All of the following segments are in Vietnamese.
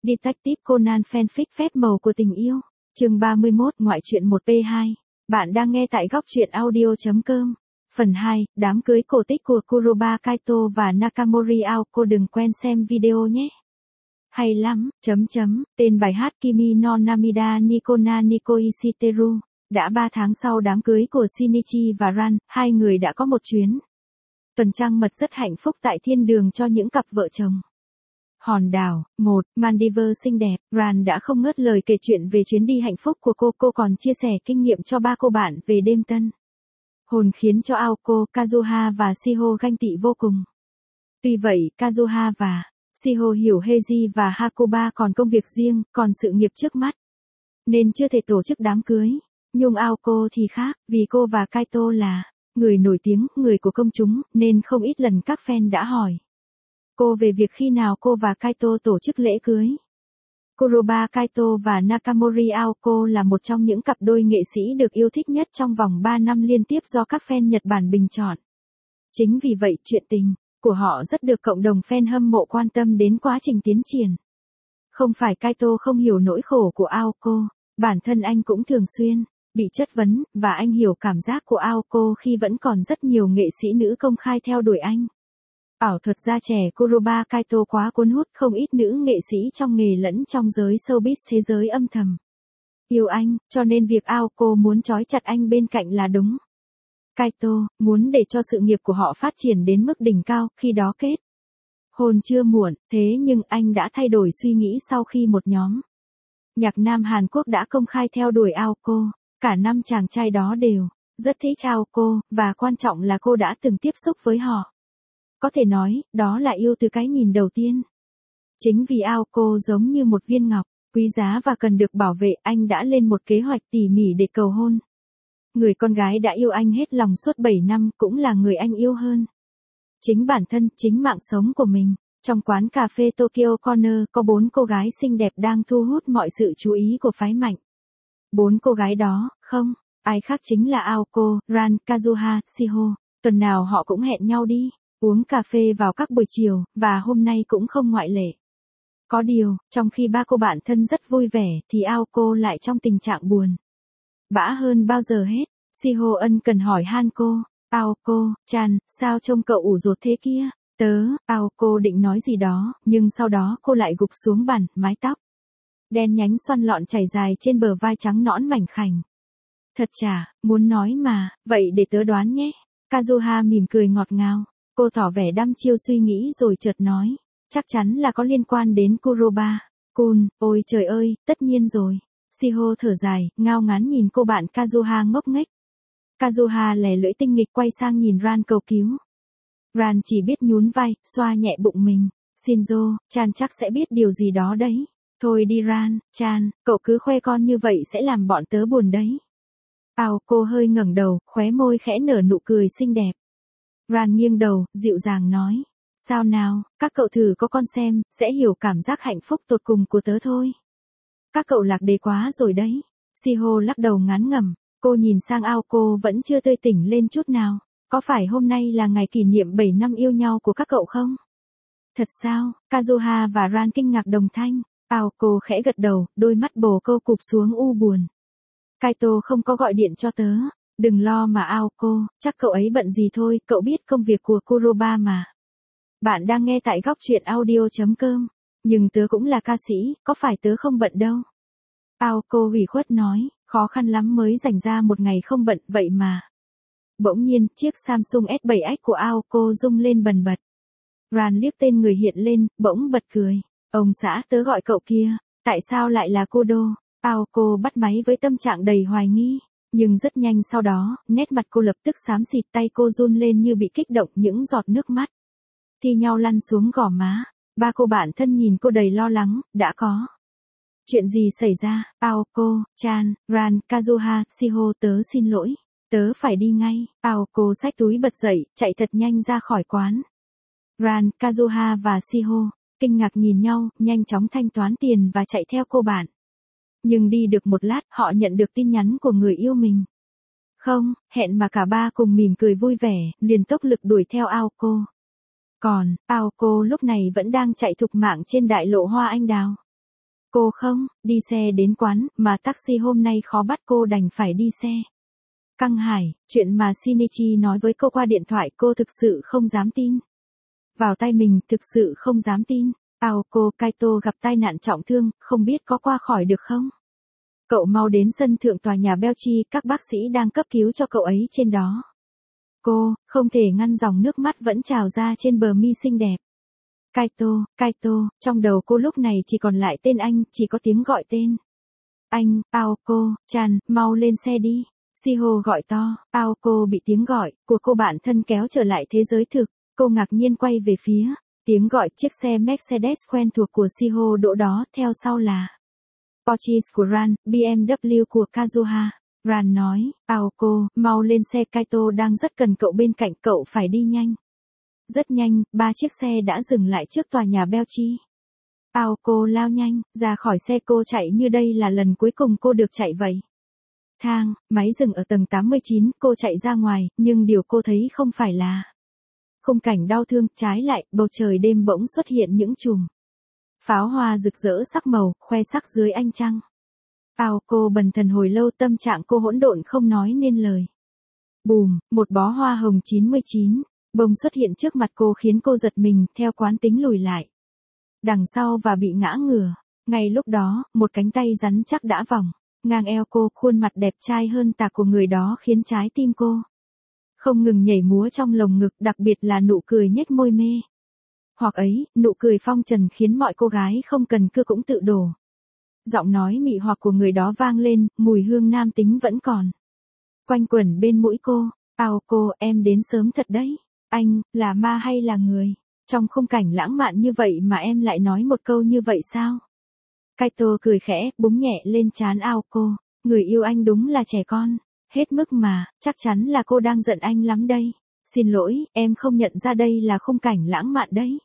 Detective Conan fanfic phép màu của tình yêu. Chương 31 ngoại truyện 1p2. Bạn đang nghe tại góc truyện audio.com. Phần 2, đám cưới cổ tích của Kuroba Kaito và Nakamori Aoko, đừng quên xem video nhé. Hay lắm, tên bài hát Kimi no Namida Nikona Nikoi Shiteru. Đã 3 tháng sau đám cưới của Shinichi và Ran, hai người đã có một chuyến tuần trăng mật rất hạnh phúc tại thiên đường cho những cặp vợ chồng. Hòn đảo, Maldives xinh đẹp, Ran đã không ngớt lời kể chuyện về chuyến đi hạnh phúc của cô còn chia sẻ kinh nghiệm cho ba cô bạn về đêm tân hồn khiến cho Aoko, Kazuha và Shiho ganh tị vô cùng. Tuy vậy, Kazuha và Shiho hiểu Heiji và Hakoba còn công việc riêng, còn sự nghiệp trước mắt, nên chưa thể tổ chức đám cưới. Nhưng Aoko thì khác, vì cô và Kaito là người nổi tiếng, người của công chúng, nên không ít lần các fan đã hỏi cô về việc khi nào cô và Kaito tổ chức lễ cưới. Kuroba Kaito và Nakamori Aoko là một trong những cặp đôi nghệ sĩ được yêu thích nhất trong vòng 3 năm liên tiếp do các fan Nhật Bản bình chọn. Chính vì vậy, chuyện tình của họ rất được cộng đồng fan hâm mộ quan tâm đến quá trình tiến triển. Không phải Kaito không hiểu nỗi khổ của Aoko, bản thân anh cũng thường xuyên bị chất vấn, và anh hiểu cảm giác của Aoko khi vẫn còn rất nhiều nghệ sĩ nữ công khai theo đuổi anh. Ảo thuật gia trẻ Kuroba Kaito quá cuốn hút, không ít nữ nghệ sĩ trong nghề lẫn trong giới showbiz thế giới âm thầm yêu anh, cho nên việc Aoko muốn trói chặt anh bên cạnh là đúng. Kaito muốn để cho sự nghiệp của họ phát triển đến mức đỉnh cao, khi đó kết hôn chưa muộn, thế nhưng anh đã thay đổi suy nghĩ sau khi một nhóm nhạc nam Hàn Quốc đã công khai theo đuổi Aoko. Cả năm chàng trai đó đều rất thích Aoko, và quan trọng là cô đã từng tiếp xúc với họ. Có thể nói, đó là yêu từ cái nhìn đầu tiên. Chính vì Aoko giống như một viên ngọc, quý giá và cần được bảo vệ, anh đã lên một kế hoạch tỉ mỉ để cầu hôn. Người con gái đã yêu anh hết lòng suốt 7 năm cũng là người anh yêu hơn chính bản thân, chính mạng sống của mình. Trong quán cà phê Tokyo Corner có 4 cô gái xinh đẹp đang thu hút mọi sự chú ý của phái mạnh. 4 cô gái đó, không ai khác chính là Aoko, Ran, Kazuha, Shiho. Tuần nào họ cũng hẹn nhau đi uống cà phê vào các buổi chiều, và hôm nay cũng không ngoại lệ. Có điều, trong khi ba cô bạn thân rất vui vẻ, thì Aoko lại trong tình trạng buồn bã hơn bao giờ hết. Shiho ân cần hỏi han cô, Aoko-chan, sao trông cậu ủ rột thế kia? Aoko định nói gì đó, nhưng sau đó cô lại gục xuống bàn, mái tóc đen nhánh xoăn lọn chảy dài trên bờ vai trắng nõn mảnh khảnh. Thật chả, muốn nói mà, vậy để tớ đoán nhé. Kazuha mỉm cười ngọt ngào. Cô tỏ vẻ đăm chiêu suy nghĩ rồi chợt nói, chắc chắn là có liên quan đến Kuroba-kun, ôi trời ơi, tất nhiên rồi. Shiho thở dài, ngao ngán nhìn cô bạn Kazuha ngốc nghếch. Kazuha lè lưỡi tinh nghịch quay sang nhìn Ran cầu cứu. Ran chỉ biết nhún vai, xoa nhẹ bụng mình. Shinzo-chan chắc sẽ biết điều gì đó đấy. Thôi đi Ran-chan, cậu cứ khoe con như vậy sẽ làm bọn tớ buồn đấy. Aoko hơi ngẩng đầu, khóe môi khẽ nở nụ cười xinh đẹp. Ran nghiêng đầu, dịu dàng nói, sao nào, các cậu thử có con xem, sẽ hiểu cảm giác hạnh phúc tột cùng của tớ thôi. Các cậu lạc đề quá rồi đấy. Shiho lắc đầu ngán ngẩm, cô nhìn sang Aoko vẫn chưa tươi tỉnh lên chút nào. Có phải hôm nay là ngày kỷ niệm 7 năm yêu nhau của các cậu không? Thật sao? Kazuha và Ran kinh ngạc đồng thanh. Aoko khẽ gật đầu, đôi mắt bồ câu cụp xuống u buồn. Kaito không có gọi điện cho tớ. Đừng lo mà Aoko, chắc cậu ấy bận gì thôi, cậu biết công việc của Kuroba mà. Bạn đang nghe tại góc truyện audio.com. Nhưng tớ cũng là ca sĩ, có phải tớ không bận đâu. Aoko ủy khuất nói, khó khăn lắm mới dành ra một ngày không bận vậy mà. Bỗng nhiên, chiếc Samsung S7X của Aoko rung lên bần bật. Ran liếc tên người hiện lên, bỗng bật cười. Ông xã tớ gọi cậu kia, tại sao lại là Kudo? Aoko bắt máy với tâm trạng đầy hoài nghi. Nhưng rất nhanh sau đó, nét mặt cô lập tức xám xịt, tay cô run lên như bị kích động, những giọt nước mắt thi nhau lăn xuống gò má. Ba cô bạn thân nhìn cô đầy lo lắng, đã có chuyện gì xảy ra? Aoko-chan, Ran, Kazuha, Shiho, tớ xin lỗi. Tớ phải đi ngay. Aoko xách túi bật dậy, chạy thật nhanh ra khỏi quán. Ran, Kazuha và Shiho kinh ngạc nhìn nhau, nhanh chóng thanh toán tiền và chạy theo cô bạn. Nhưng đi được một lát, họ nhận được tin nhắn của người yêu mình. Không, hẹn mà cả ba cùng mỉm cười vui vẻ, liền tốc lực đuổi theo Aoko. Còn, Aoko lúc này vẫn đang chạy thục mạng trên đại lộ hoa anh đào. Cô không, đi xe đến quán, mà taxi hôm nay khó bắt cô đành phải đi xe. Căng Hải, chuyện mà Shinichi nói với cô qua điện thoại cô thực sự không dám tin. Vào tay mình, thực sự không dám tin. Aoko Kaito gặp tai nạn trọng thương, không biết có qua khỏi được không? Cậu mau đến sân thượng tòa nhà Belchi, các bác sĩ đang cấp cứu cho cậu ấy trên đó. Cô, không thể ngăn dòng nước mắt vẫn trào ra trên bờ mi xinh đẹp. Kaito, trong đầu cô lúc này chỉ còn lại tên anh, chỉ có tiếng gọi tên. Anh, Aoko, Chan, mau lên xe đi. Shiho gọi to, Aoko bị tiếng gọi của cô bạn thân kéo trở lại thế giới thực, cô ngạc nhiên quay về phía. Tiếng gọi chiếc xe Mercedes quen thuộc của Shiho đỗ đó, theo sau là Porsche của Ran, BMW của Kazuha. Ran nói, Aoko, mau lên xe, Kaito đang rất cần cậu bên cạnh, cậu phải đi nhanh. Rất nhanh, 3 chiếc xe đã dừng lại trước tòa nhà Belchi. Aoko lao nhanh, ra khỏi xe, cô chạy như đây là lần cuối cùng cô được chạy vậy. Thang, máy dừng ở tầng 89, cô chạy ra ngoài, nhưng điều cô thấy không phải là khung cảnh đau thương, trái lại, bầu trời đêm bỗng xuất hiện những chùm pháo hoa rực rỡ sắc màu, khoe sắc dưới ánh trăng. Aoko bần thần hồi lâu, tâm trạng cô hỗn độn không nói nên lời. Bùm, một bó hoa hồng 99 bông xuất hiện trước mặt cô khiến cô giật mình, theo quán tính lùi lại đằng sau và bị ngã ngửa. Ngay lúc đó, một cánh tay rắn chắc đã vòng ngang eo cô, khuôn mặt đẹp trai hơn tà của người đó khiến trái tim cô không ngừng nhảy múa trong lồng ngực, đặc biệt là nụ cười nhếch môi mê hoặc ấy, nụ cười phong trần khiến mọi cô gái không cần cưa cũng tự đổ. Giọng nói mị hoặc của người đó vang lên, mùi hương nam tính vẫn còn quanh quẩn bên mũi cô. Aoko, em đến sớm thật đấy. Anh, là ma hay là người? Trong khung cảnh lãng mạn như vậy mà em lại nói một câu như vậy sao? Kaito cười khẽ, búng nhẹ lên trán Aoko. Người yêu anh đúng là trẻ con. Hết mức mà, chắc chắn là cô đang giận anh lắm đây. Xin lỗi, em không nhận ra đây là khung cảnh lãng mạn đấy.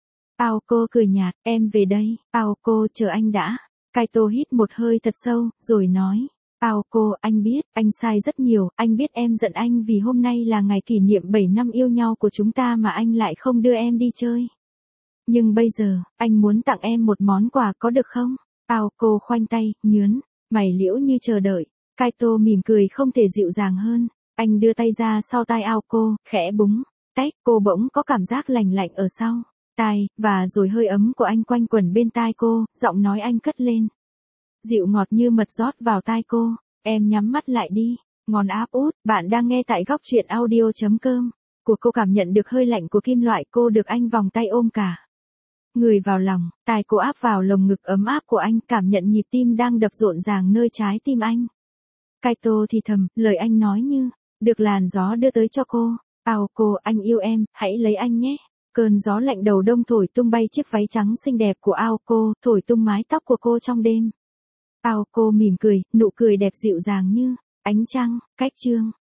Aoko cười nhạt, em về đây. Aoko, chờ anh đã. Kaito hít một hơi thật sâu, rồi nói. Aoko, anh biết, anh sai rất nhiều, anh biết em giận anh vì hôm nay là ngày kỷ niệm 7 năm yêu nhau của chúng ta mà anh lại không đưa em đi chơi. Nhưng bây giờ, anh muốn tặng em một món quà, có được không? Aoko khoanh tay, nhớn mày liễu như chờ đợi. Kaito mỉm cười không thể dịu dàng hơn. Anh đưa tay ra sau tai Aoko, khẽ búng. Tách, cô bỗng có cảm giác lành lạnh ở sau tai, và rồi hơi ấm của anh quanh quẩn bên tai cô, giọng nói anh cất lên dịu ngọt như mật rót vào tai cô. Em nhắm mắt lại đi. Ngon áp út, bạn đang nghe tại góc truyện audio.com. Của cô cảm nhận được hơi lạnh của kim loại, cô được anh vòng tay ôm cả người vào lòng, tai cô áp vào lồng ngực ấm áp của anh, cảm nhận nhịp tim đang đập rộn ràng nơi trái tim anh. Kaito thì thầm, lời anh nói như được làn gió đưa tới cho cô. Aoko, anh yêu em, hãy lấy anh nhé. Cơn gió lạnh đầu đông thổi tung bay chiếc váy trắng xinh đẹp của Aoko, thổi tung mái tóc của cô trong đêm. Aoko mỉm cười, nụ cười đẹp dịu dàng như ánh trăng. Cách chương